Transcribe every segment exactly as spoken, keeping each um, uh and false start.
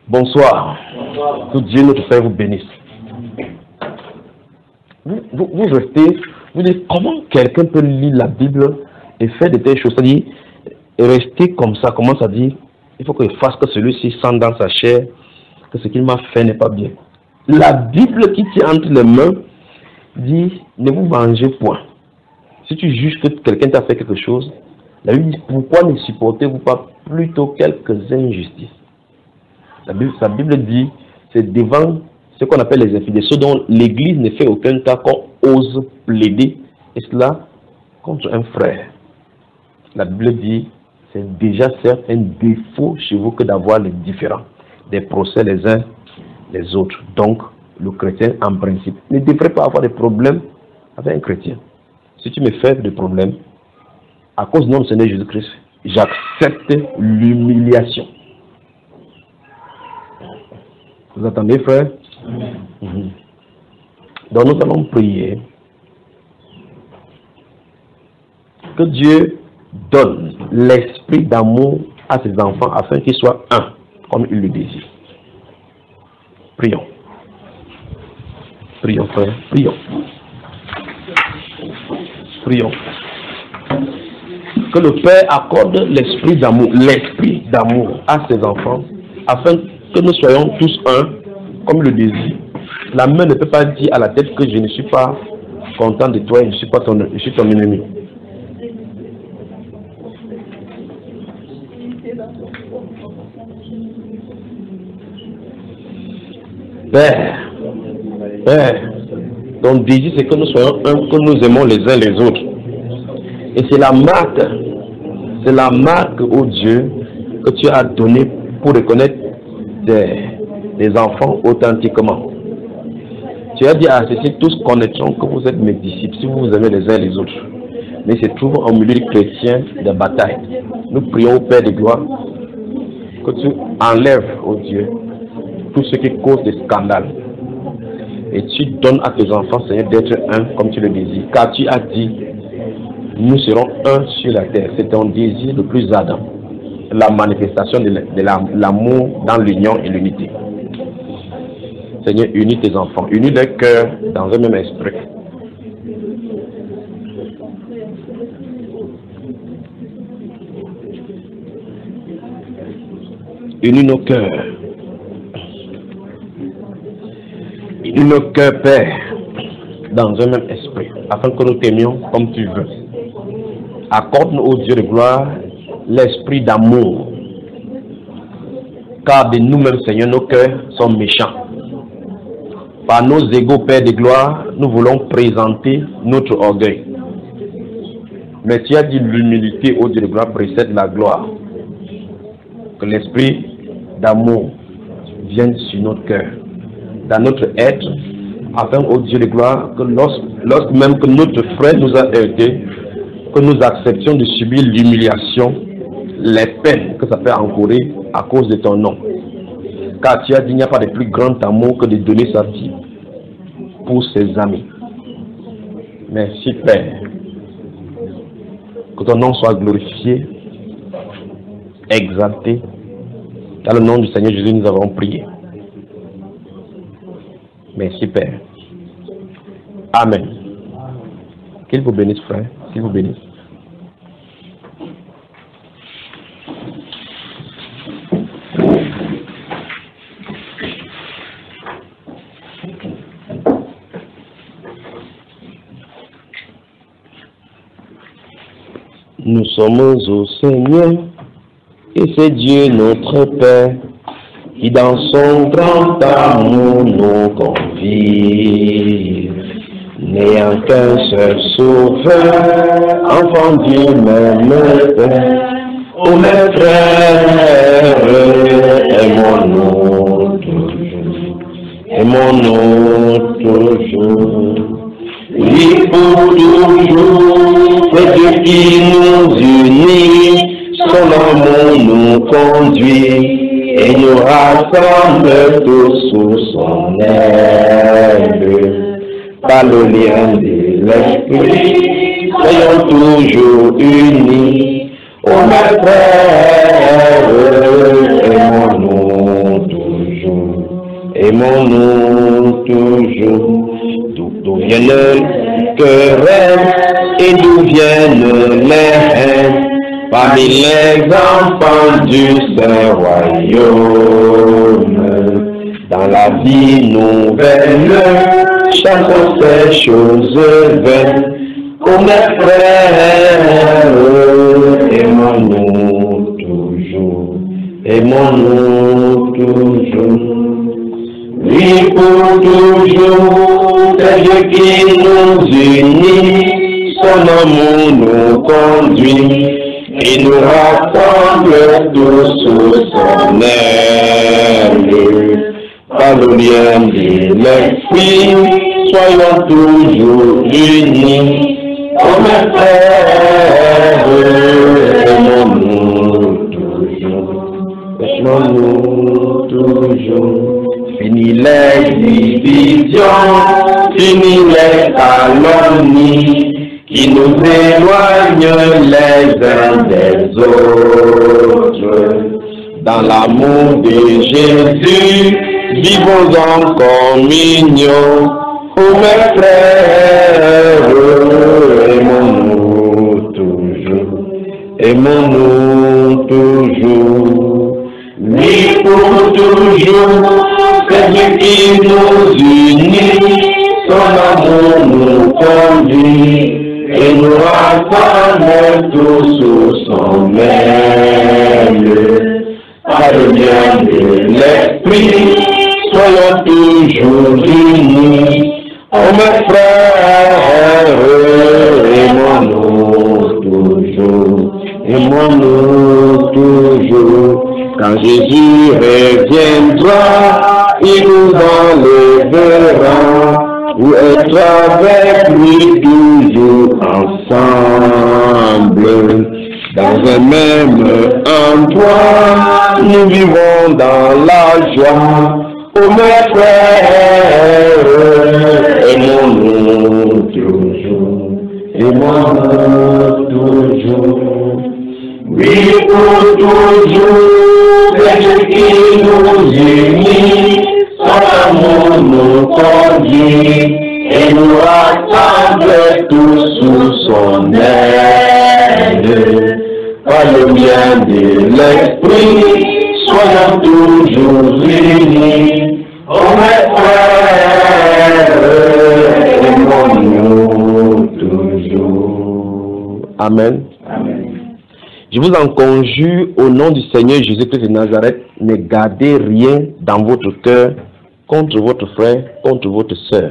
Bonsoir. Bonsoir. Que Dieu notre Père vous bénisse. Vous, vous, vous restez, vous dites comment quelqu'un peut lire la Bible et faire de telles choses, c'est-à-dire rester comme ça, commence à dire, il faut qu'il fasse que celui-ci sente dans sa chair que ce qu'il m'a fait n'est pas bien. La Bible qui tient entre les mains dit, ne vous vengez point. Si tu juges que quelqu'un t'a fait quelque chose, la Bible dit, pourquoi ne supportez-vous pas plutôt quelques injustices? La Bible, la Bible dit, c'est devant ce qu'on appelle les infidèles, ceux dont l'Église ne fait aucun cas qu'on ose plaider, et cela contre un frère. La Bible dit, c'est déjà certes un défaut chez vous que d'avoir les différends, des procès les uns les autres. Donc, le chrétien, en principe, ne devrait pas avoir de problème avec un chrétien. Si tu me fais des problèmes, à cause du nom du Seigneur Jésus-Christ, j'accepte l'humiliation. Vous attendez, frère? Mm-hmm. Donc nous allons prier que Dieu donne l'esprit d'amour à ses enfants afin qu'ils soient un, comme il le désire. Prions. Prions, frère. Prions. Prions. Que le Père accorde l'esprit d'amour, l'esprit d'amour à ses enfants afin que nous soyons tous un, comme le désir. La main ne peut pas dire à la tête que je ne suis pas content de toi et je ne suis pas ton, je suis ton ennemi. Père, Père, ton désir c'est que nous soyons un, que nous aimons les uns les autres. Et c'est la marque, c'est la marque, ô Dieu, que tu as donnée pour reconnaître des, des enfants authentiquement. Tu as dit à ceci, tous connaîtront que vous êtes mes disciples si vous vous aimez les uns les autres. Mais se trouve au milieu des chrétiens de bataille. Nous prions au Père de gloire que tu enlèves, ô Dieu, tout ce qui cause des scandales. Et tu donnes à tes enfants, Seigneur, d'être un comme tu le désires. Car tu as dit, nous serons un sur la terre. C'est ton désir le plus ardent. La manifestation de l'amour dans l'union et l'unité. Seigneur, unis tes enfants, unis leur cœur dans un même esprit. Unis nos cœurs. Unis nos cœurs, Père, dans un même esprit, afin que nous t'aimions comme tu veux. Accorde-nous, ô Dieu de gloire, l'esprit d'amour. Car de nous-mêmes, Seigneur, nos cœurs sont méchants. Par nos égaux, Père de gloire, nous voulons présenter notre orgueil. Mais tu as dit l'humilité, ô Dieu de gloire, précède la gloire. Que l'esprit d'amour vienne sur notre cœur, dans notre être, afin, ô Dieu de gloire, que lorsque, lorsque même que notre frère nous a aidés, que nous acceptions de subir l'humiliation, les peines que ça fait encourir à cause de ton nom. Car tu as dit, il n'y a pas de plus grand amour que de donner sa vie pour ses amis. Merci, Père. Que ton nom soit glorifié, exalté. Dans le nom du Seigneur Jésus, nous avons prié. Merci, Père. Amen. Qu'il vous bénisse, frère. Qu'il vous bénisse. Nous sommes au Seigneur, et c'est Dieu notre Père, qui dans son grand amour nous confie. N'ayant qu'un seul sauveur, enfant du même Père, ô mes frères, aimons-nous toujours, aimons-nous toujours. Oui, pour toujours, c'est Dieu qui nous unit, son amour nous conduit, et nous rassemble tous sous son aile. Par le lien de l'esprit, soyons toujours unis, ô mes frères, aimons-nous tous. aimons-nous toujours. D'où viennent les querelles et d'où viennent les haines parmi les enfants du Saint-Royaume. Dans la vie nouvelle, chassons ces choses vaines. Oh mes frères, aimons-nous toujours, aimons-nous toujours. Oui, pour toujours, c'est Dieu qui nous unit, son amour nous conduit, et nous rassemble tous sous son aile. Par le lien de l'esprit, soyons toujours unis. Oh mes frères, aimons-nous toujours, aimons-nous toujours. Fini les divisions, fini les calomnies, qui nous éloignent les uns des autres. Dans l'amour de Jésus, vivons en communion. Oh mes frères, aimons-nous toujours, aimons-nous toujours. Oui, pour toujours, c'est Dieu qui nous unit, son amour nous conduit, et nous rassemble tous sous son aile. Par le bien de l'esprit, soyons toujours unis. Oh mes frères, aimons-nous toujours, aimons-nous toujours. Quand Jésus reviendra, il nous enlèvera, pour être avec lui toujours ensemble. Dans un même endroit, nous vivons dans la joie. Oh mes frères, aimons-nous toujours, aimons-nous toujours. Oui, pour toujours, c'est Dieu qui nous unit, son amour nous conduit, et nous rassemble tous sous son aile. Par le bien de l'esprit, soyons toujours unis. Oh mes frères, aimons-nous toujours. Amen. Amen. Je vous en conjure au nom du Seigneur Jésus-Christ de Nazareth, ne gardez rien dans votre cœur contre votre frère, contre votre sœur.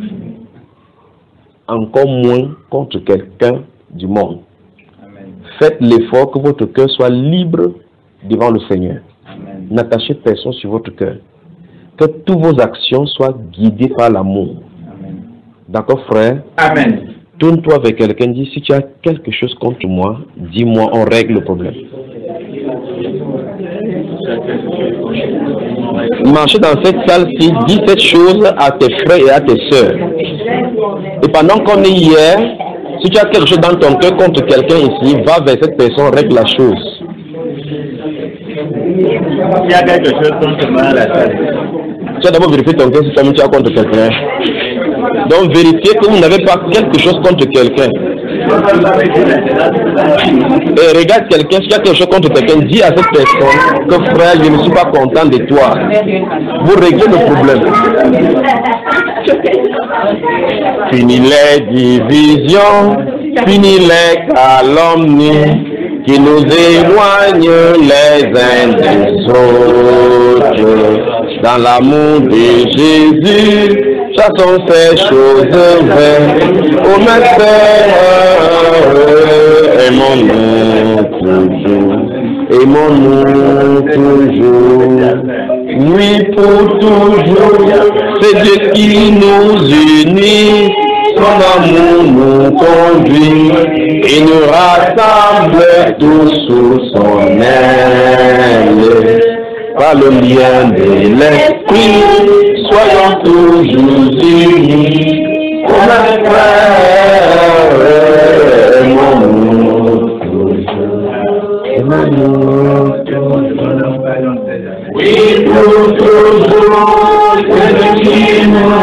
Encore moins contre quelqu'un du monde. Amen. Faites l'effort que votre cœur soit libre devant le Seigneur. N'attachez personne sur votre cœur. Que toutes vos actions soient guidées par l'amour. D'accord, frère? Amen. Tourne-toi avec quelqu'un, dis si tu as quelque chose contre moi, dis-moi, on règle le problème. Marchez dans cette salle-ci, dis cette chose à tes frères et à tes sœurs. Et pendant qu'on est hier, si tu as quelque chose dans ton cœur contre quelqu'un ici, va vers cette personne, règle la chose. Il y a quelque chose contre moi à la salle. Tu as d'abord vérifié ton cœur si tu as contre quelqu'un. Donc vérifiez que vous n'avez pas quelque chose contre quelqu'un. Et regarde quelqu'un, si tu as quelque chose contre quelqu'un, dis à cette personne que frère, je ne suis pas content de toi. Vous réglez le problème. Fini les divisions, fini les calomnies qui nous éloignent les uns des autres. Dans l'amour de Jésus, chassons ces choses vaines. Oh mes frères, aimons-nous toujours, aimons-nous toujours. Oui, pour toujours, c'est Dieu qui nous unit, son amour nous conduit, et nous rassemble tous sous son aile. Par le lien de l'esprit, soyons toujours unis. Oh mes frères, aimons-nous toujours, aimons-nous toujours. Oui, pour toujours,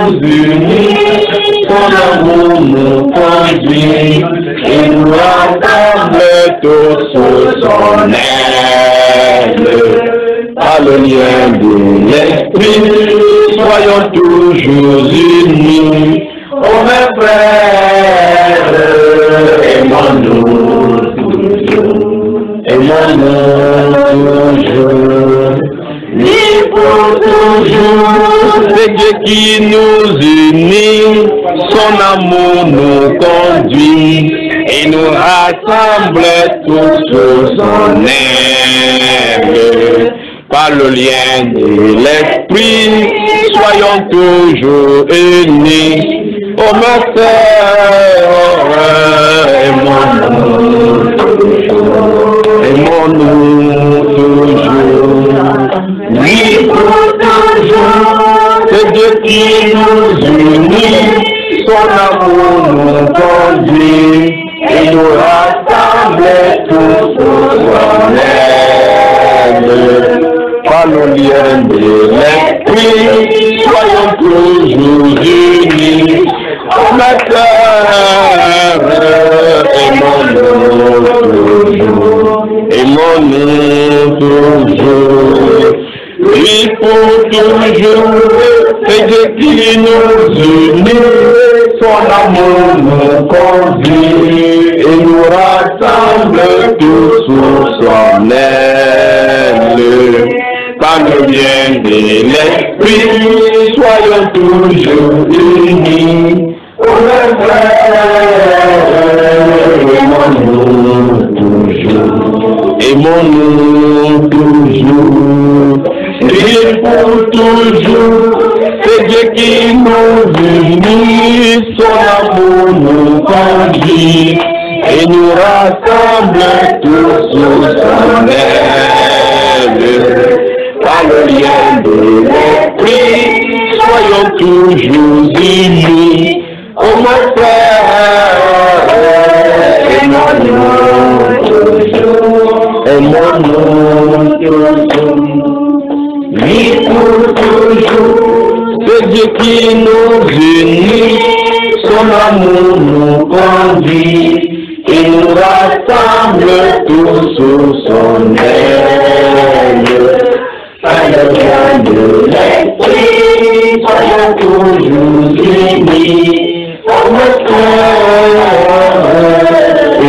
unis, son amour nous conduit, et nous rassemble tous sous son aile. Par le lien de l'esprit, soyons toujours unis. Oh mes frères, aimons-nous toujours, aimons-nous toujours, ni pour toujours. C'est Dieu qui nous unit, son amour nous conduit, et nous rassemble tous sous son aile. Par le lien de l'esprit, soyons toujours unis. Oh ma sœur, aimons-nous toujours, aimons-nous toujours, oui pour toujours. C'est Dieu qui nous unit, son amour nous conduit, et nous rassemble tous sous son aile. Par le lien de l'esprit, soyons toujours unis. Oh ma sœur, aimons-nous toujours, aimons-nous toujours, oui pour toujours. C'est Dieu qui nous unit, son amour nous conduit, et nous rassemble tous sous son aile. Par le bien de l'esprit, soyons toujours unis. Oh mes frères, aimons-nous toujours, aimons-nous toujours, et pour toujours. C'est Dieu qui nous unit, son amour nous conduit, et nous rassemble tous sous son aile. Par le lien de l'esprit, soyons toujours unis. Oh mon frère, aimons-nous toujours, aimons-nous toujours, oui pour toujours. C'est Dieu qui nous unit, son amour nous conduit, et nous rassemble tous sous son aile. Par le lien de l'esprit, soyons toujours unis. Oh mon frère,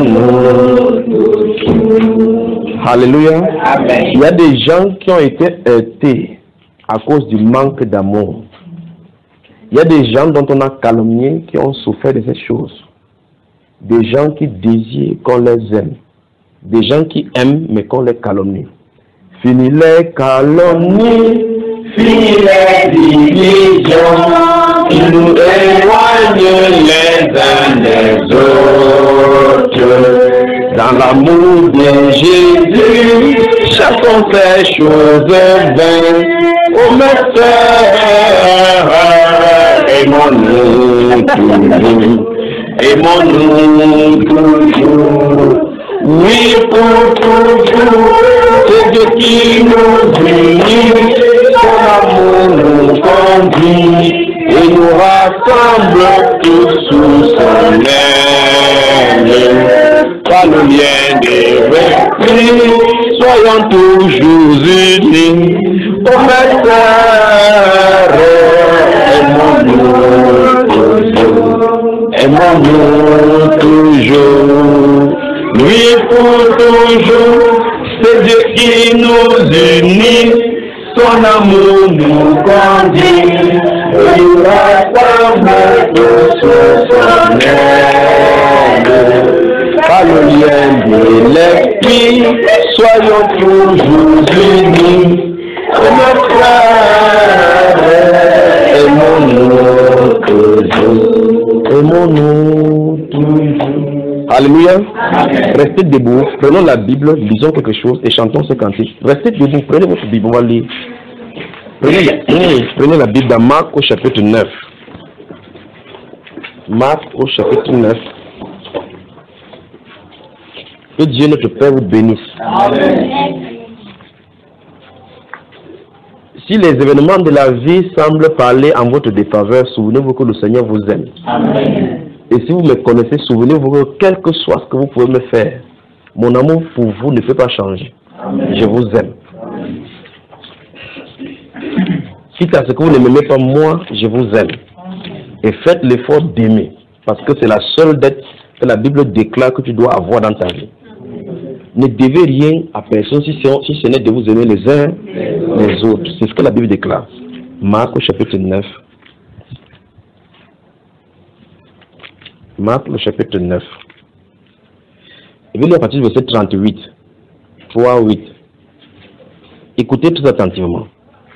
aimons-nous. Alléluia. Amen. Il y a des gens qui ont été heurtés à cause du manque d'amour. Il y a des gens dont on a calomnié qui ont souffert de ces choses. Des gens qui désirent qu'on les aime. Des gens qui aiment mais qu'on les calomnie. Fini les calomnies, fini les divisions, qui nous éloignent les uns des autres. Dans l'amour de Jésus, chacun fait choses vaines. Oh mes frères, aimons-nous toujours, aimons-nous toujours, oui pour toujours. C'est Dieu qui nous unit, son amour nous conduit, et nous rassemble tous sous son aile. Par le lien de l'esprit, soyons toujours unis. Oh mes frères, aimons-nous toujours, aimons-nous toujours, lui pour toujours. C'est Dieu qui nous unit, son amour nous conduit, et nous rassemble tous sous son aile. Par le lien de l'esprit, soyons toujours unis. Oh mes frères, aimons-nous toujours, aimons-nous toujours. Alléluia. Restez debout, prenons la Bible, lisons quelque chose et chantons ce cantique. Restez debout, prenez votre Bible, on va lire. Prenez la, prenez la Bible dans Marc au chapitre neuf. Marc au chapitre neuf. Que Dieu notre Père vous bénisse. Amen. Si les événements de la vie semblent parler en votre défaveur, souvenez-vous que le Seigneur vous aime. Amen. Et si vous me connaissez, souvenez-vous que quel que soit ce que vous pouvez me faire, mon amour pour vous ne fait pas changer. Amen. Je vous aime. Amen. Quitte à ce que vous ne m'aimez pas, moi, je vous aime. Et faites l'effort d'aimer. Parce que c'est la seule dette que la Bible déclare que tu dois avoir dans ta vie. Ne devez rien à personne si, si ce n'est de vous aimer les uns les autres. C'est ce que la Bible déclare. Marc au chapitre neuf. Marc le chapitre neuf. Je vais lire à partir du verset trente-huit. trois, huit. Écoutez tout attentivement.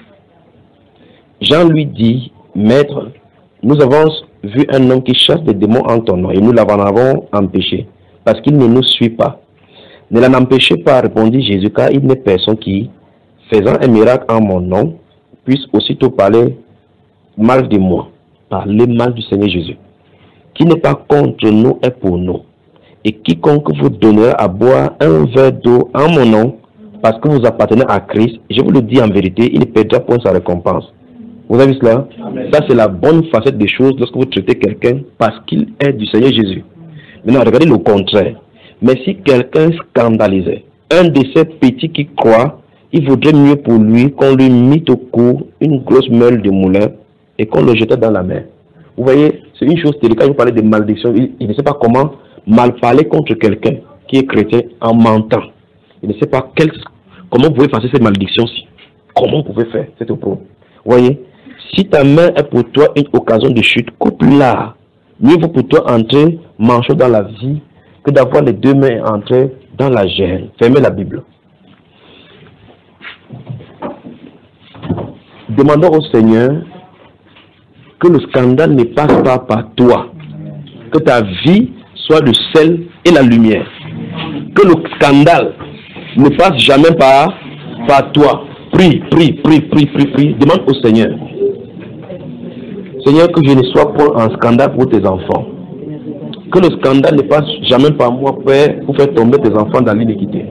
Jean lui dit, Maître, nous avons vu un homme qui chasse des démons en ton nom et nous l'avons empêché parce qu'il ne nous suit pas. Ne l'en empêchez pas, répondit Jésus, car il n'est personne qui, faisant un miracle en mon nom, puisse aussitôt parler mal de moi, parler mal du Seigneur Jésus. Qui n'est pas contre nous est pour nous. Et quiconque vous donnera à boire un verre d'eau en mon nom, parce que vous appartenez à Christ, je vous le dis en vérité, il ne perdra point sa récompense. Vous avez vu cela? Amen. Ça, c'est la bonne facette des choses lorsque vous traitez quelqu'un parce qu'il est du Seigneur Jésus. Maintenant, regardez le contraire. Mais si quelqu'un scandalisait un de ces petits qui croient, il vaudrait mieux pour lui qu'on lui mît au cou une grosse meule de moulin et qu'on le jetait dans la mer. Vous voyez, c'est une chose délicate. Vous parlez de malédiction. Il, il ne sait pas comment mal parler contre quelqu'un qui est chrétien en mentant. Il ne sait pas quel, comment vous pouvez passer cette malédiction-ci. Comment vous pouvez faire cette opprobre. Vous voyez, si ta main est pour toi une occasion de chute, coupe-la. Mieux vaut pour toi entrer manchot dans la vie que d'avoir les deux mains entrer dans la gêne. Fermez la Bible. Demandons au Seigneur que le scandale ne passe pas par toi. Que ta vie soit le sel et la lumière. Que le scandale ne passe jamais par, par toi. Prie, prie, prie, prie, prie, prie. Demande au Seigneur. Seigneur, que je ne sois point un scandale pour tes enfants. Que le scandale ne passe jamais par moi pour faire tomber tes enfants dans l'iniquité.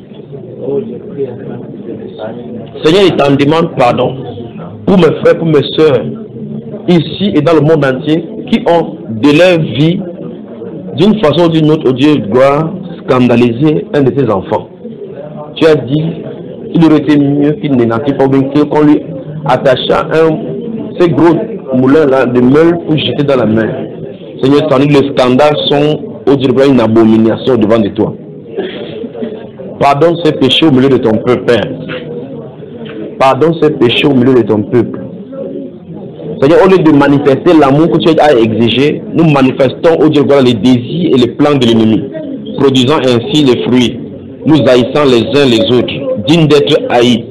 Seigneur, il t'en demande pardon pour mes frères, pour mes soeurs, ici et dans le monde entier, qui ont de leur vie, d'une façon ou d'une autre, au Dieu de gloire, scandalisé un de tes enfants. Tu as dit, il aurait été mieux qu'il ne naquit pas, qu'on lui attacha un, ces gros moulins-là de meule pour jeter dans la main. Seigneur, tandis que les scandales sont, au Dieu de gloire, une abomination devant de toi. Pardonne ces péchés au milieu de ton peuple, Père. Pardonne ces péchés au milieu de ton peuple. C'est-à-dire, au lieu de manifester l'amour que tu as exigé, nous manifestons au Dieu de gloire les désirs et les plans de l'ennemi, produisant ainsi les fruits, nous haïssant les uns les autres, dignes d'être haïs.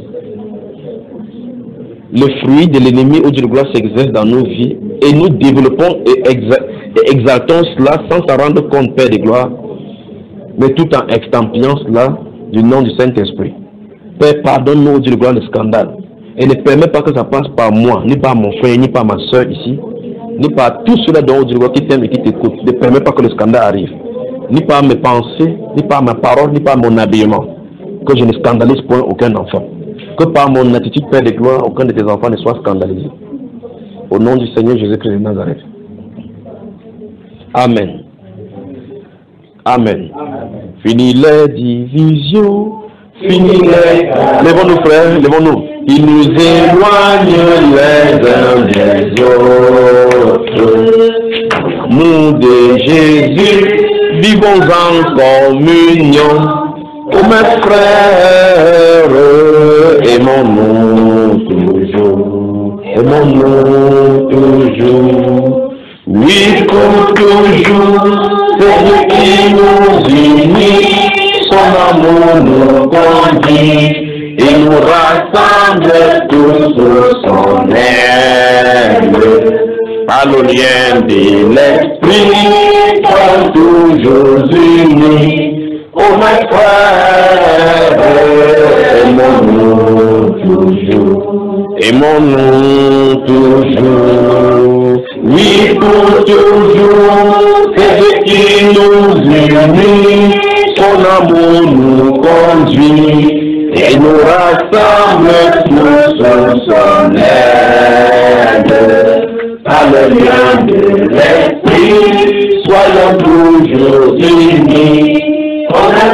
Le fruit de l'ennemi au Dieu de gloire s'exerce dans nos vies et nous développons et, exa et exaltons cela sans s'en rendre compte, Père de gloire, mais tout en extempliant cela du nom du Saint-Esprit. Père, pardonne-nous au Dieu de gloire le scandale. Et ne permet pas que ça passe par moi, ni par mon frère, ni par ma soeur ici, ni par tous ceux-là dont Dieu qui t'aiment et qui t'écoutent. Ne permet pas que le scandale arrive, ni par mes pensées, ni par ma parole, ni par mon habillement. Que je ne scandalise point aucun enfant. Que par mon attitude, Père de gloire, aucun de tes enfants ne soit scandalisé. Au nom du Seigneur Jésus-Christ de Nazareth. Amen. Amen. Fini les divisions. Fini les... Lèvons-nous, frères, lèvons-nous. Il nous éloigne les uns des autres. Nous de Jésus vivons en communion. Oh mes frères, aimons-nous toujours. Aimons-nous toujours. Oui, comme toujours, c'est Dieu qui nous unit. Son amour nous conduit. Il nous rassemble tous sous son aile. Par le lien de l'esprit, comme toujours unis. Oh mes frères, aimons-nous toujours. Aimons-nous toujours. Oui, pour toujours, c'est ce qui nous unit. Son amour nous conduit. et nous rassemble tous sous son aide. Par le lien de l'esprit, soyons toujours unis. On est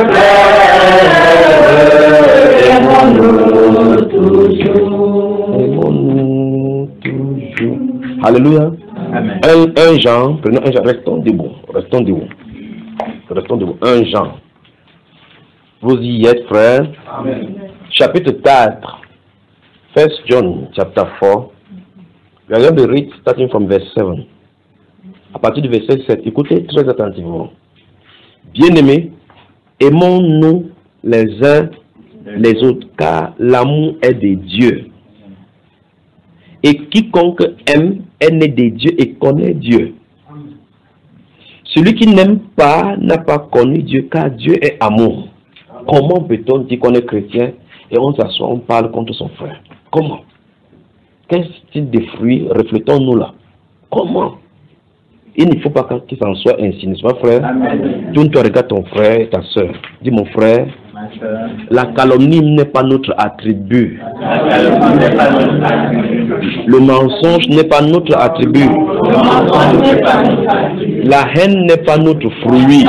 frères, aimons-nous toujours. Aimons-nous toujours. Alléluia. Amen. Un, un Jean, prenons un Jean, restons debout, restons debout. Restons debout. Un Jean. Vous y êtes, frères. Amen. Chapitre quatre. First John, chapter four. We are going to read starting from verse seven. À partir du verset sept. Écoutez très attentivement. Bien-aimés, aimons-nous les uns les autres, car l'amour est de Dieu. Et quiconque aime est né de Dieu et connaît Dieu. Celui qui n'aime pas n'a pas connu Dieu, car Dieu est amour. Comment peut-on dire qu'on est chrétien et on s'assoit, on parle contre son frère? Comment? Quel style de fruits reflétons-nous là? Comment? Il ne faut pas qu'il s'en soit ainsi, n'est-ce pas, frère? Tourne-toi, regarde ton frère et ta soeur. Dis, mon frère, la calomnie n'est pas notre attribut. Le mensonge n'est pas notre attribut. La haine n'est pas notre fruit.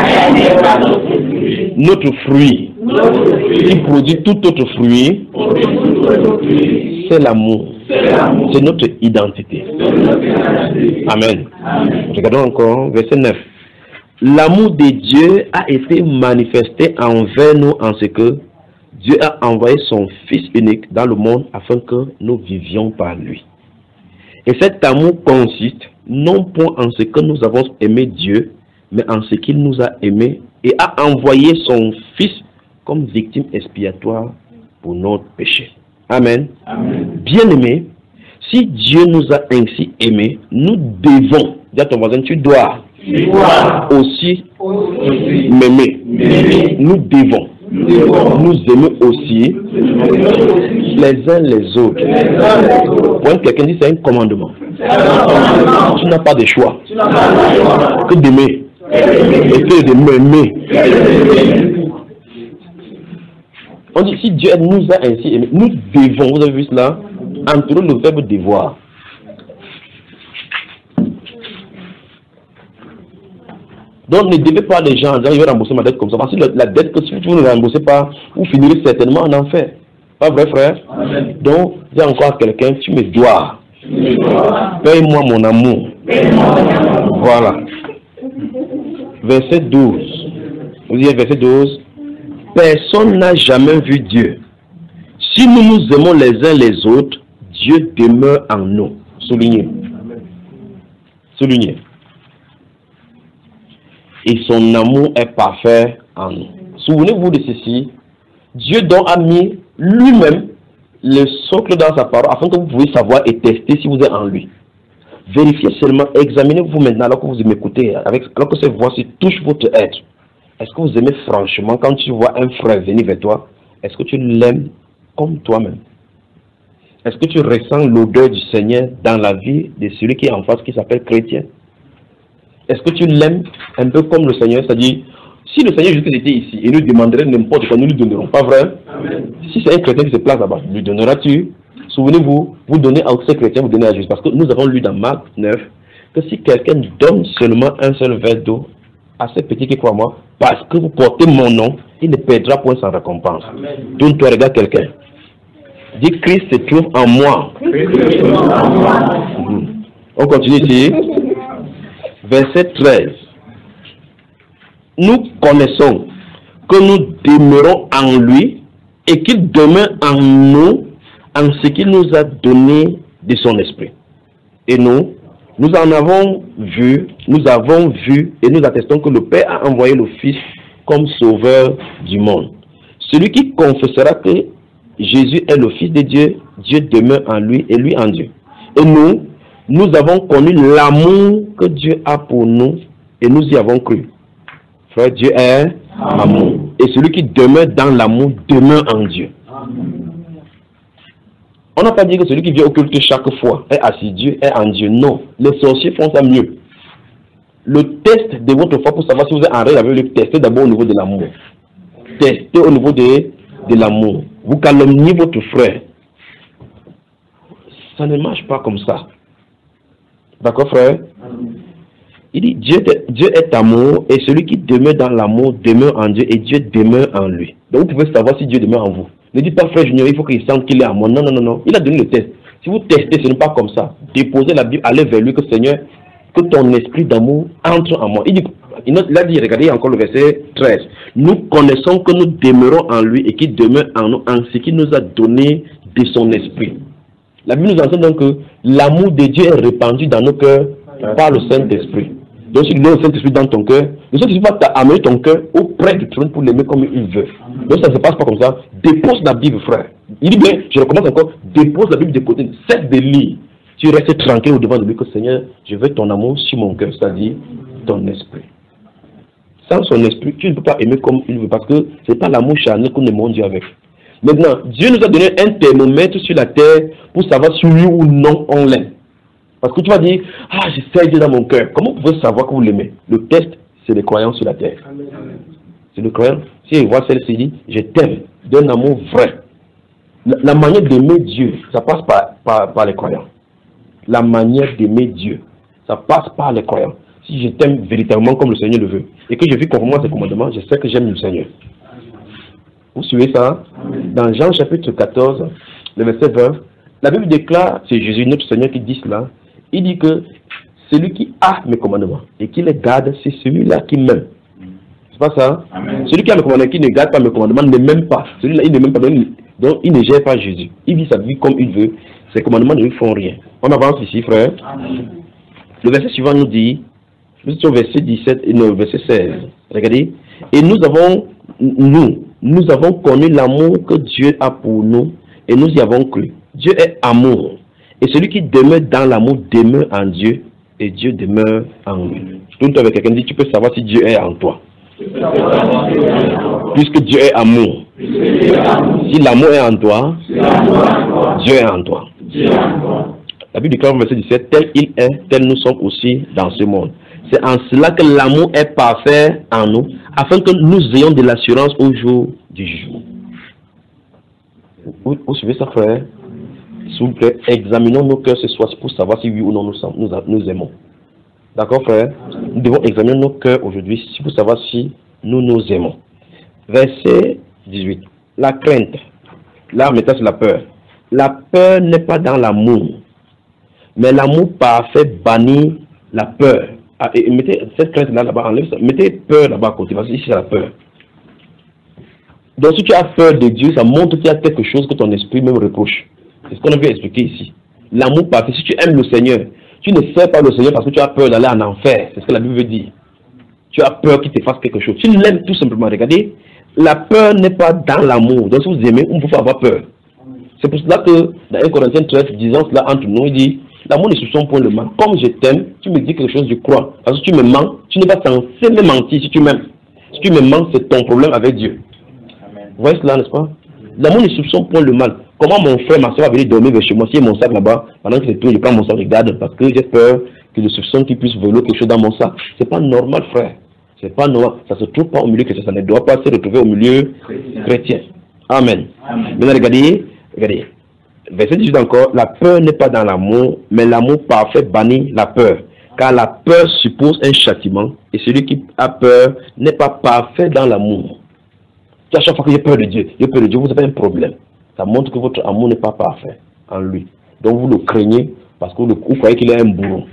Notre fruit, qui produit tout autre fruit, c'est l'amour. C'est notre identité. Amen. Regardons encore, verset neuf. L'amour de Dieu a été manifesté envers nous en ce que Dieu a envoyé son Fils unique dans le monde afin que nous vivions par lui. Et cet amour consiste non point en ce que nous avons aimé Dieu, mais en ce qu'il nous a aimés et a envoyé son Fils comme victime expiatoire pour notre péché. Amen. Amen. Bien-aimés, si Dieu nous a ainsi aimés, nous devons, dis à ton voisin, tu dois, tu dois aussi, aussi m'aimer. Nous devons, nous devons nous aimer aussi les uns les autres. Quand quelqu'un dit c'est un commandement, un tu n'as pas de choix que d'aimer et que de m'aimer. On dit, si Dieu nous a ainsi aimés, nous devons, vous avez vu cela, entourer le verbe devoir. Donc ne devez pas les gens, je vais rembourser ma dette comme ça, parce que la, la dette, que si vous ne remboursez pas, vous finirez certainement en enfer. Pas vrai, frère? Amen. Donc, il y a encore quelqu'un, tu me dois. Paye-moi mon amour. Voilà. Verset douze. Vous dites verset douze. Personne n'a jamais vu Dieu. Si nous nous aimons les uns les autres, Dieu demeure en nous. Soulignez. Soulignez. Et son amour est parfait en nous. Souvenez-vous de ceci. Dieu donc a mis lui-même le socle dans sa parole afin que vous puissiez savoir et tester si vous êtes en lui. Vérifiez seulement, examinez-vous maintenant alors que vous m'écoutez, avec, alors que cette voix-ci touche votre être. Est-ce que vous aimez franchement quand tu vois un frère venir vers toi? Est-ce que tu l'aimes comme toi-même? Est-ce que tu ressens l'odeur du Seigneur dans la vie de celui qui est en face, qui s'appelle chrétien? Est-ce que tu l'aimes un peu comme le Seigneur? C'est-à-dire, si le Seigneur juste était ici et nous demanderait n'importe quoi, nous lui donnerons. Pas vrai? Amen. Si c'est un chrétien qui se place là-bas, lui donneras-tu? Souvenez-vous, vous donnez à ces chrétiens, vous donnez à Jésus. Parce que nous avons lu dans Marc neuf que si quelqu'un donne seulement un seul verre d'eau à ces petits qui croient moi, parce que vous portez mon nom, il ne perdra point sa récompense. Donc, tu regardes quelqu'un. Dis, Christ se trouve en moi. Mmh. On continue ici. Verset treize. Nous connaissons que nous demeurons en lui et qu'il demeure en nous en ce qu'il nous a donné de son esprit. Et nous, nous en avons vu, nous avons vu et nous attestons que le Père a envoyé le Fils comme sauveur du monde. Celui qui confessera que Jésus est le Fils de Dieu, Dieu demeure en lui et lui en Dieu. Et nous, nous avons connu l'amour que Dieu a pour nous et nous y avons cru. Frère, Dieu est amour. Et celui qui demeure dans l'amour demeure en Dieu. On n'a pas dit que celui qui vient au culte chaque fois est assidu, est en Dieu. Non, les sorciers font ça mieux. Le test de votre foi pour savoir si vous êtes en règle avec lui, testez d'abord au niveau de l'amour. Testez au niveau de de l'amour. Vous calomniez votre frère. Ça ne marche pas comme ça. D'accord, frère? Il dit, Dieu, Dieu est amour, et celui qui demeure dans l'amour demeure en Dieu, et Dieu demeure en lui. Donc vous pouvez savoir si Dieu demeure en vous. Ne dites pas, frère Junior, il faut qu'il sente qu'il est amour. Non, non, non, non. Il a donné le test. Si vous testez, ce n'est pas comme ça. Déposez la Bible, allez vers lui, que Seigneur, que ton esprit d'amour entre en moi. Il dit, il a dit, regardez encore le verset treize. Nous connaissons que nous demeurons en lui et qu'il demeure en nous, en ce qu'il nous a donné de son esprit. La Bible nous enseigne donc que l'amour de Dieu est répandu dans nos cœurs par le Saint-Esprit. Donc si tu donnes le Saint-Esprit dans ton cœur, le Saint-Esprit va t'amener ton cœur auprès du trône pour l'aimer comme il veut. Donc ça ne se passe pas comme ça. Dépose la Bible, frère. Il dit bien, je recommence encore, dépose la Bible de côté, cesse de lire. Tu restes tranquille au devant de lui que Seigneur, je veux ton amour sur mon cœur, c'est-à-dire ton esprit. Sans son esprit, tu ne peux pas aimer comme il veut parce que ce n'est pas l'amour charnel qu'on aime Dieu avec. Maintenant, Dieu nous a donné un thermomètre sur la terre pour savoir si oui ou non on l'aime. Parce que tu vas dire, ah, je sais Dieu dans mon cœur. Comment vous pouvez savoir que vous l'aimez? Le test, c'est les croyants sur la terre. C'est le croyant. Si il voit celle-ci, dit, je t'aime d'un amour vrai. La, la manière d'aimer Dieu, ça passe par, par, par les croyants. La manière d'aimer Dieu, ça passe par les croyants. Si je t'aime véritablement comme le Seigneur le veut, et que je vis conformément à ses commandements, je sais que j'aime le Seigneur. Vous suivez ça? Dans Jean chapitre quatorze, le verset vingt, la Bible déclare, c'est Jésus, notre Seigneur, qui dit cela. Il dit que celui qui a mes commandements et qui les garde, c'est celui-là qui m'aime. C'est pas ça? Amen. Celui qui a mes commandements et qui ne garde pas mes commandements ne m'aime pas. Celui-là, il ne m'aime pas. Donc, il ne gère pas Jésus. Il vit sa vie comme il veut. Ses commandements ne lui font rien. On avance ici, frère. Amen. Le verset suivant nous dit, nous sommes au verset dix-sept et non, verset seize. Regardez. Et nous avons, nous, nous avons connu l'amour que Dieu a pour nous et nous y avons cru. Dieu est amour. Et celui qui demeure dans l'amour demeure en Dieu et Dieu demeure en lui. Tout avec quelqu'un dit, tu peux savoir si Dieu est en toi. Puisque Dieu est amour. Si l'amour est en toi, Dieu est en toi. La Bible déclare au verset dix-sept, tel il est, tel nous sommes aussi dans ce monde. C'est en cela que l'amour est parfait en nous, afin que nous ayons de l'assurance au jour du jugement. Vous, vous suivez ça, frère? S'il vous plaît, examinons nos cœurs ce soir pour savoir si oui ou non nous, sommes, nous, nous aimons. D'accord, frère? Nous devons examiner nos cœurs aujourd'hui pour savoir si nous nous aimons. Verset dix-huit. La crainte. Là, maintenant, c'est la peur. La peur n'est pas dans l'amour. Mais l'amour parfait bannit la peur. Ah, et mettez cette crainte-là là-bas, enlève ça. Mettez peur là-bas à côté, parce que ici, c'est la peur. Donc, si tu as peur de Dieu, ça montre qu'il y a quelque chose que ton esprit même reproche. C'est ce qu'on a vu expliquer ici. L'amour parfait. Si tu aimes le Seigneur, tu ne sers pas le Seigneur parce que tu as peur d'aller en enfer. C'est ce que la Bible veut dire. Tu as peur qu'il te fasse quelque chose. Tu l'aimes tout simplement. Regardez, la peur n'est pas dans l'amour. Donc si vous aimez, on ne peut pas avoir peur. C'est pour cela que dans un Corinthiens treize, disant cela entre nous, il dit, l'amour ne soupçonne point le mal. Comme je t'aime, tu me dis quelque chose, je crois. Parce que tu me mens, tu n'es pas censé me mentir si tu m'aimes. Si tu me mens, c'est ton problème avec Dieu. Amen. Vous voyez cela, n'est-ce pas? L'amour ne soupçonne point le mal. Comment mon frère, ma soeur va venir dormir vers chez moi, s'il y a mon sac là-bas, pendant que c'est tout, je prends mon sac, je garde, parce que j'ai peur que je soupçonne qu'il puisse voler quelque chose dans mon sac. C'est pas normal, frère. C'est pas normal. Ça se trouve pas au milieu chrétien. Ça ne doit pas se retrouver au milieu chrétien. chrétien. Amen. Amen. Maintenant, regardez, regardez. Verset dix-huit encore, la peur n'est pas dans l'amour, mais l'amour parfait bannit la peur. Car la peur suppose un châtiment, et celui qui a peur n'est pas parfait dans l'amour. À chaque fois que j'ai peur de Dieu, j'ai peur de Dieu, vous avez un problème. Ça montre que votre amour n'est pas parfait en lui. Donc vous le craignez parce que vous, le, vous croyez qu'il est un bourreau.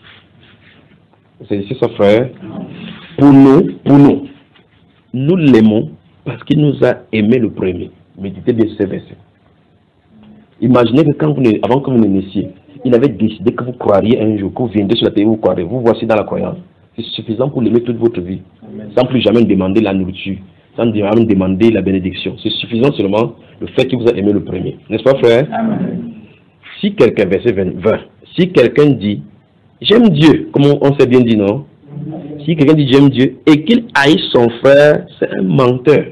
C'est ici ça, frère. Pour nous, pour nous, nous l'aimons parce qu'il nous a aimé le premier. Méditez bien ces versets. Imaginez que quand vous, avant que vous ne naissiez, il avait décidé que vous croiriez un jour, que vous viendrez sur la terre, vous croirez. Vous voici dans la croyance. C'est suffisant pour l'aimer toute votre vie. Amen. Sans plus jamais demander la nourriture. Sans jamais demander la bénédiction. C'est suffisant seulement le fait qu'il vous a aimé le premier. N'est-ce pas, frère? Amen. Si quelqu'un, verset vingt, si quelqu'un dit, j'aime Dieu, comme on s'est bien dit, non? Si quelqu'un dit, j'aime Dieu, et qu'il haït son frère, c'est un menteur.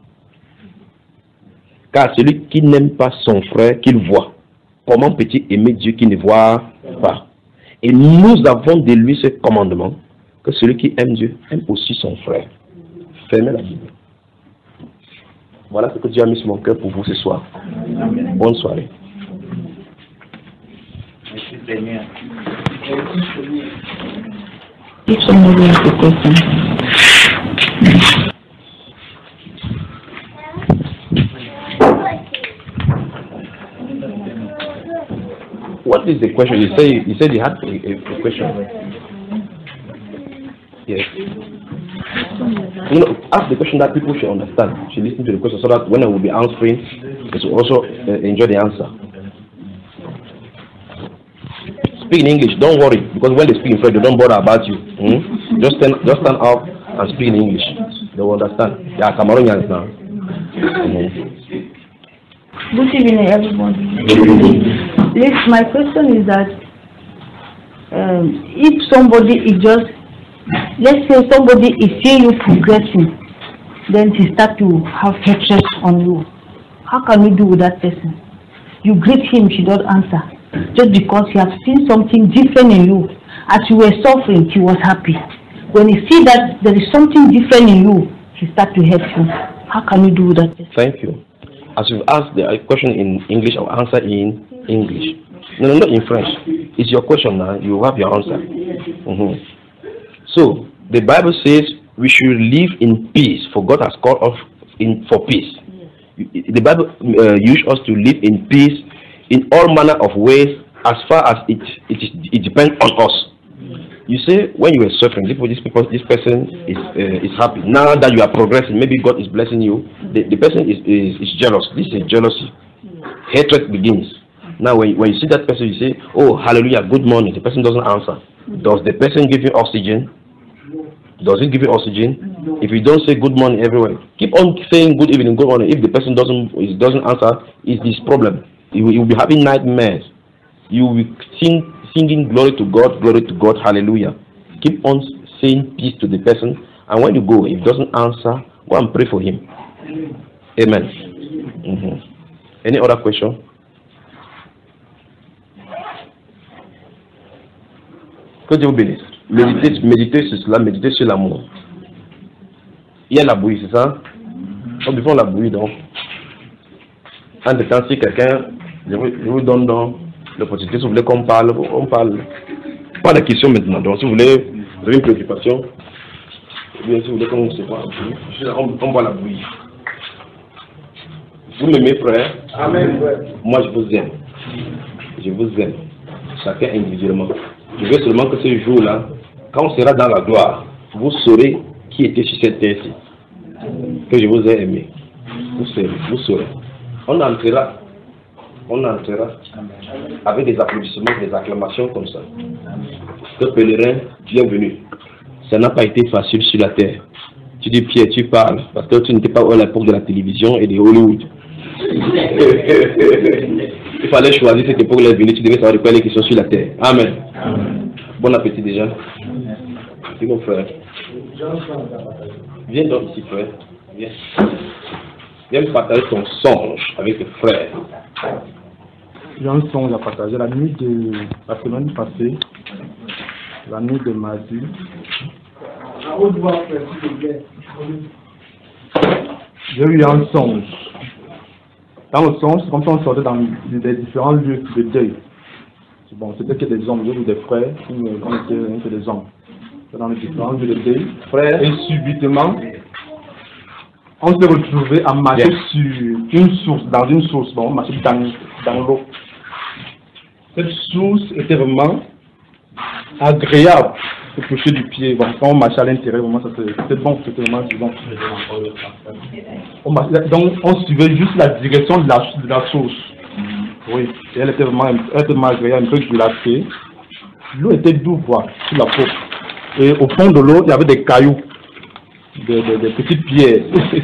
Car celui qui n'aime pas son frère, qu'il voit, comment peut-il aimer Dieu qui ne voit pas? Et nous avons de lui ce commandement, que celui qui aime Dieu aime aussi son frère. Fermez la Bible. Voilà ce que Dieu a mis sur mon cœur pour vous ce soir. Bonne soirée. Merci Seigneur. If somebody has a question. What is the question? You say you said you had a, a, a question. Yes. You know, ask the question that people should understand. Should listen to the question so that when I will be answering, they should also uh, enjoy the answer. Speak in English. Don't worry, because when they speak in French, they don't bother about you. Hmm? Just stand, just stand up and speak in English. They will understand. They are Cameroonians now. Mm-hmm. Good evening, everybody. This, my question is that um, if somebody is just, let's say somebody is seeing you progressing, then he start to have hatred on you. How can you do with that person? You greet him, she don't answer. Just because he has seen something different in you. As you were suffering, he was happy. When he see that there is something different in you, he start to hate you. How can you do with that person? Thank you. As you've asked the question in English, I'll answer in English. No, no, not in French. It's your question now. You have your answer. Mm-hmm. So, the Bible says we should live in peace, for God has called us in for peace. The Bible uh, uses us to live in peace in all manner of ways, as far as it it, is, it depends on us. You say when you are suffering, this people, this person is uh, is happy. Now that you are progressing, maybe God is blessing you. The, the person is, is is jealous. This is jealousy. Hatred begins. Now when when you see that person, you say, "Oh, hallelujah, good morning." The person doesn't answer. Does the person give you oxygen? Does it give you oxygen? If you don't say good morning everywhere, keep on saying good evening, good morning. If the person doesn't it doesn't answer, it's this problem. You will, you will be having nightmares. You will be sing, singing glory to God, glory to God, hallelujah. Keep on saying peace to the person, and when you go, if he doesn't answer, go and pray for him. Amen. Mm-hmm. Any other question? Que Dieu vous bénisse. Méditez, méditez sur cela, méditez sur l'amour. Il y a la bouillie, c'est ça? On devant la bouillie, donc. En de temps, si quelqu'un, je vous, je vous donne donc l'opportunité, si vous voulez qu'on parle, on parle. Pas de questions maintenant. Donc, si vous voulez, vous avez une préoccupation, ou bien si vous voulez qu'on se parle, on, on voit la bouillie. Vous m'aimez, frère? Amen. Moi, je vous aime. Je vous aime. Chacun individuellement. Je veux seulement que ce jour-là, quand on sera dans la gloire, vous saurez qui était sur cette terre-ci. Que je vous ai aimé. Vous saurez. Vous saurez. On entrera, on entrera avec des applaudissements, des acclamations comme ça. Que pèlerin, bienvenue. Ça n'a pas été facile sur la terre. Tu dis Pierre, tu parles, parce que tu n'étais pas à l'époque de la télévision et de Hollywood. Il fallait choisir cette époque-là, tu devais savoir de quoi les questions sur la terre. Amen. Amen. Bon appétit déjà. Merci mon frère. Viens donc ici, frère. Viens. Viens partager ton songe avec tes frères. J'ai un songe à partager. La nuit de la semaine passée, la nuit de mardi, j'ai eu un songe. Dans le songe, c'est comme si on sortait dans des différents lieux de deuil. Bon, c'était que des hommes, j'ai vu des frères, on était que des hommes. Dans les différents lieux de deuil. Frères, et subitement, on s'est retrouvé à marcher yeah. sur une source, dans une source, bon, on marchait dans, dans l'eau. Cette source était vraiment agréable de toucher du pied. Bon, quand on marchait à l'intérieur, vraiment, c'était bon, c'était vraiment bon. On marchait, donc, on suivait juste la direction de la, de la source. Oui, et elle était vraiment, elle était vraiment agréable, un peu glacée. L'eau était douce, voilà, sur la peau. Et au fond de l'eau, il y avait des cailloux. Des, des, des petites pierres.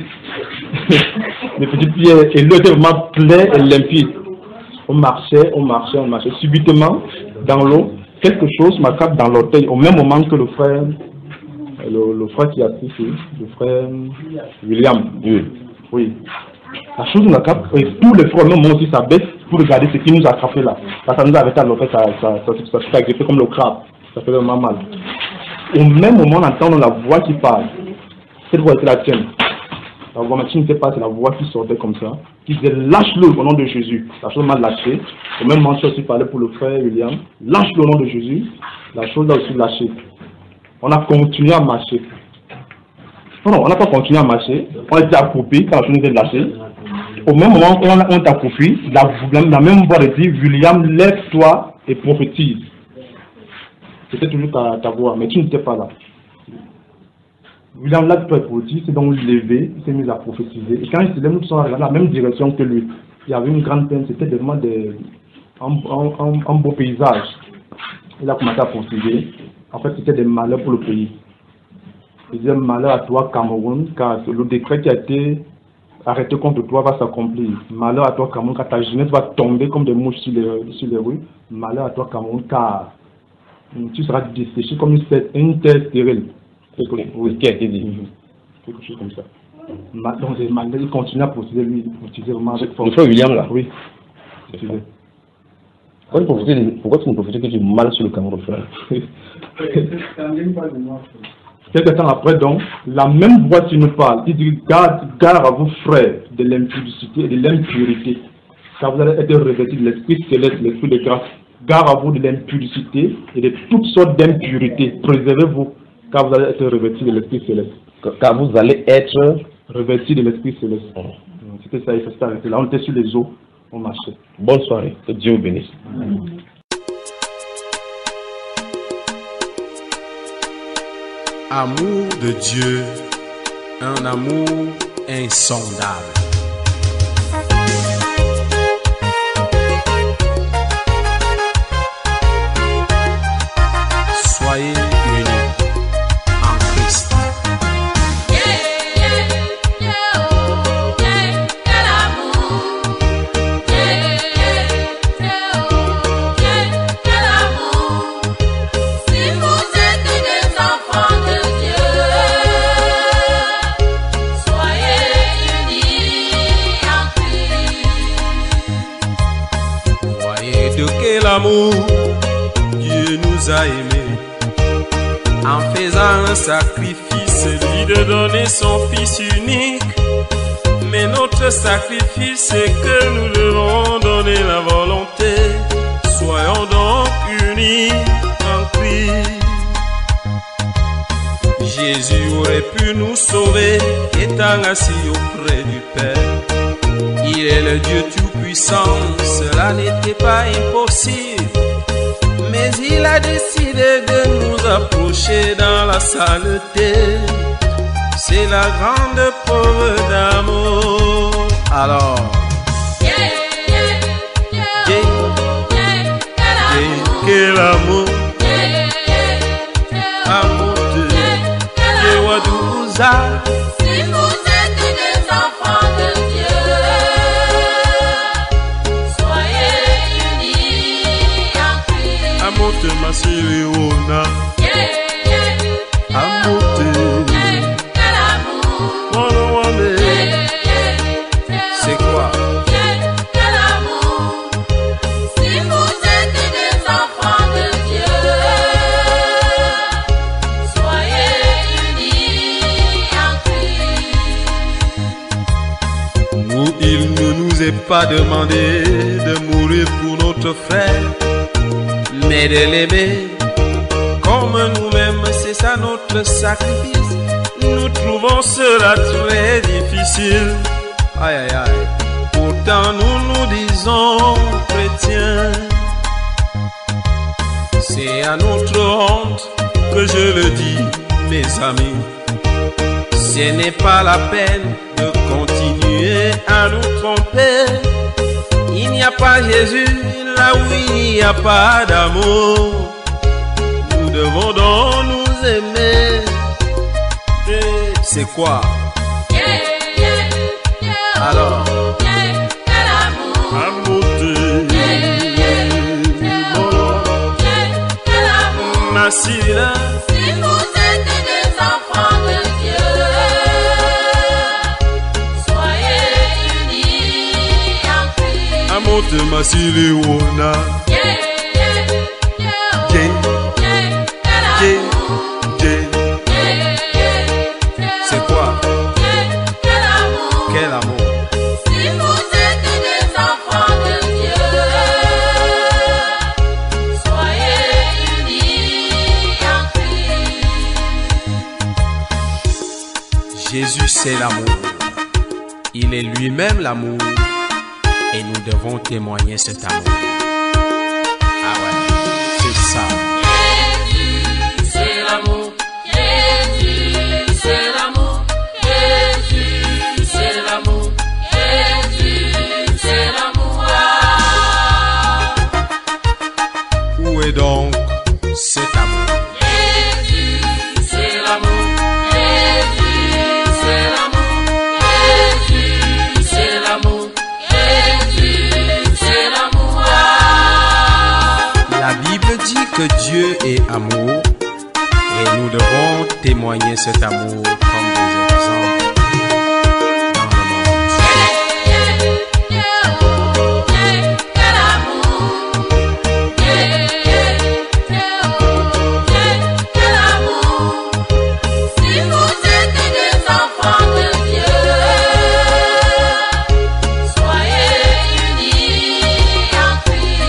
Des petites pierres. Et l'eau était vraiment pleine et limpide. On marchait, on marchait, on marchait. Subitement, dans l'eau, quelque chose m'attrape dans l'orteil. Au même moment que le frère, le, le frère qui a touché, le frère William. Oui. Oui. La chose nous attrape. Et tous les frères, même moi aussi, ça baisse pour regarder ce qui nous a attrapé là. Parce que ça nous a arrêté à l'orteil, ça, ça, ça, ça, ça s'est agrippé comme le crabe. Ça fait vraiment mal. Au même moment, on entend la voix qui parle. Cette voix était la tienne. La voix, mais tu ne sais pas, c'est la voix qui sortait comme ça, qui disait lâche-le au nom de Jésus. La chose m'a lâché. Au même moment, je aussi parlé pour le frère William. Lâche-le au nom de Jésus. La chose a aussi lâché. On a continué à marcher. Non, non, on n'a pas continué à marcher. On était accroupi quand la chose était lâchée. Au même moment où on, on est accroupi, la, la, la même voix dit William, lève-toi et prophétise. C'était toujours ta, ta voix, mais tu n'étais pas là. William, lève-toi et prophétise, c'est donc levé, il s'est mis à prophétiser. Et quand il se lève, nous sommes dans la même direction que lui. Il y avait une grande peine, c'était vraiment des, un, un, un, un beau paysage. Il a commencé à prophétiser. En fait, c'était des malheurs pour le pays. Il disait malheur à toi, Cameroun, car le décret qui a été arrêté contre toi va s'accomplir. Malheur à toi, Cameroun, car ta jeunesse va tomber comme des mouches sur les, sur les rues. Malheur à toi, Cameroun, car tu seras desséché comme une, une terre stérile. Oui, qui a été dit. Quelque chose comme ça. Donc, il continue à procéder, lui, utiliser vraiment avec force. Le frère William, là. Oui. Pourquoi tu ne prophétises que tu mal sur le Cameroun, frère? Quelque temps après, donc, la même voix qui nous parle, il dit garde, garde à vous, frères, de l'impudicité et de l'impurité, car vous allez être revêtus de l'esprit céleste, l'esprit de grâce. Garde à vous de l'impudicité et de toutes sortes d'impurités. Préservez-vous, car vous allez être revêtus de l'esprit céleste. Car vous allez être revêtus de l'esprit céleste. Oh. C'était ça, il s'est arrêté là. On était sur les eaux, on marchait. Bonne soirée, que Dieu vous bénisse. Amen. Amour de Dieu, un amour insondable. Soyez unis en Christ. Yeah, yeah, yeah, oh, yeah, quel amour. Yeah, yeah, yeah, oh, yeah, quel amour. Si vous êtes des enfants de Dieu, soyez unis en Christ. Voyez de quel amour Dieu nous a aimés, en faisant un sacrifice, lui de donner son Fils unique. Mais notre sacrifice, c'est que nous devons donner la volonté. Soyons donc unis en Christ. Jésus aurait pu nous sauver, étant assis auprès du Père. Il est le Dieu tout-puissant, cela n'était pas impossible. Mais il a décidé de nous approcher dans la saleté. C'est la grande preuve d'amour. Alors, Yeah, yeah, yeah, yeah, oh, yeah, quel yeah, amour. quel amour, Yeah, yeah, yeah, amour oh, de yeah, quel Dieu amour. Wadouza. Si vous êtes des enfants de Dieu, soyez unis en Christ. Amour de Masiliona, Yeah, yeah, yeah, amour oh, de yeah, quel amour. mon Yeah, ami. yeah, yeah, C'est quoi? oh, yeah, quel amour. Si vous êtes des enfants de Dieu, soyez unis en Christ. Nous, il ne nous est pas demandé de mourir pour notre frère, mais de l'aimer comme nous-mêmes, c'est ça notre sacrifice. Nous trouvons cela très difficile. Aïe aïe aïe. Pourtant nous nous disons chrétiens. C'est à notre honte que je le dis, mes amis. Ce n'est pas la peine de continuer à nous tromper. Il n'y a pas Jésus là où il n'y a pas d'amour. Nous devons donc nous aimer. Et c'est quoi? Yeah, yeah, yeah, Alors, oh, yeah, quel amour. amour de Yeah, yeah, yeah, oh, yeah, quel amour. Massila, Si vous êtes des enfants de Dieu, soyez unis en Christ. amour de Massiliona. Yeah, yeah, yeah, oh, yeah, quel Yeah, amour. yeah. Yeah, yeah, yeah, C'est quoi? yeah, quel Jésus c'est l'amour. Il est lui-même l'amour et nous devons témoigner cet amour. Ah ouais, c'est ça. Jésus, c'est l'amour. Jésus, c'est l'amour. Jésus, c'est l'amour. Jésus, c'est l'amour. Où est donc cet amour? Jésus, c'est l'amour. Jésus, c'est l'amour. Jésus, c'est l'amour. Jésus, c'est l'amour. La Bible dit que Dieu est amour et nous devons témoigner cet amour comme des exemples dans le monde. Si vous êtes des enfants de Dieu, soyez unis en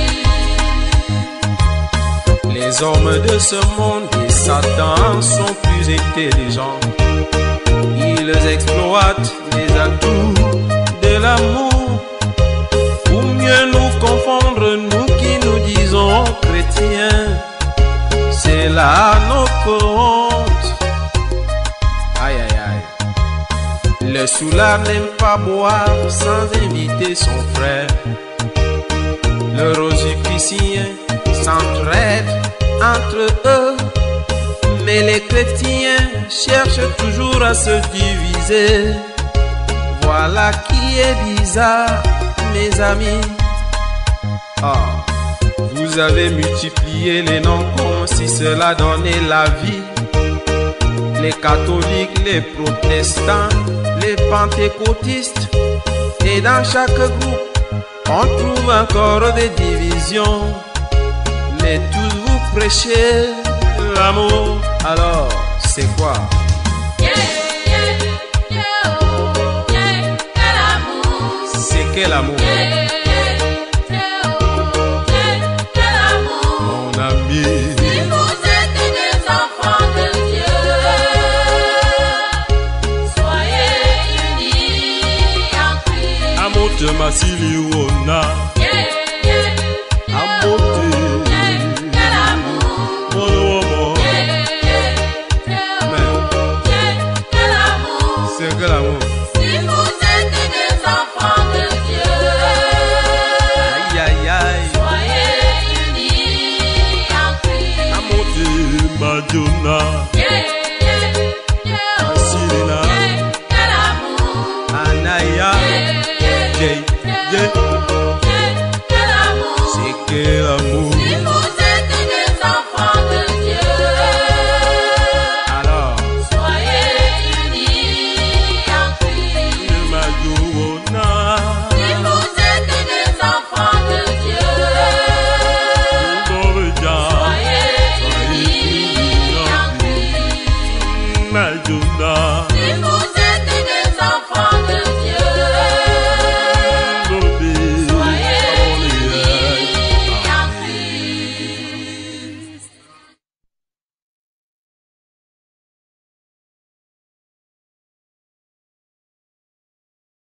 Christ. Les hommes de ce monde et Satan sont plus intelligents. Ils exploitent les atouts de l'amour pour mieux nous confondre, nous qui nous disons chrétiens. C'est là notre honte. Aïe aïe aïe. Le soulard n'aime pas boire sans inviter son frère. Le rosicrucien s'entraide entre eux, mais les chrétiens cherchent toujours à se diviser. Voilà qui est bizarre, mes amis. Ah, vous avez multiplié les noms comme si cela donnait la vie. Les catholiques, les protestants, les pentecôtistes, et dans chaque groupe, on trouve encore des divisions. Mais tous vous prêchez l'amour. Alors, c'est quoi? Yeah, yeah, yeah, oh, yeah, quel amour. C'est quel amour? Yeah, yeah, yeah, oh, yeah, quel amour. Mon ami. Si vous êtes des enfants de Dieu, soyez unis en Christ. Amote masiliona. Yeah, yeah, yeah, Amote. yeah, quel amour. Mono. Yeah, yeah, yeah, oh, yeah, quel amour. C'est quel amour? Si vous êtes des enfants de Dieu, Aïe aïe aïe. soyez unis en Christ. Amote madonna.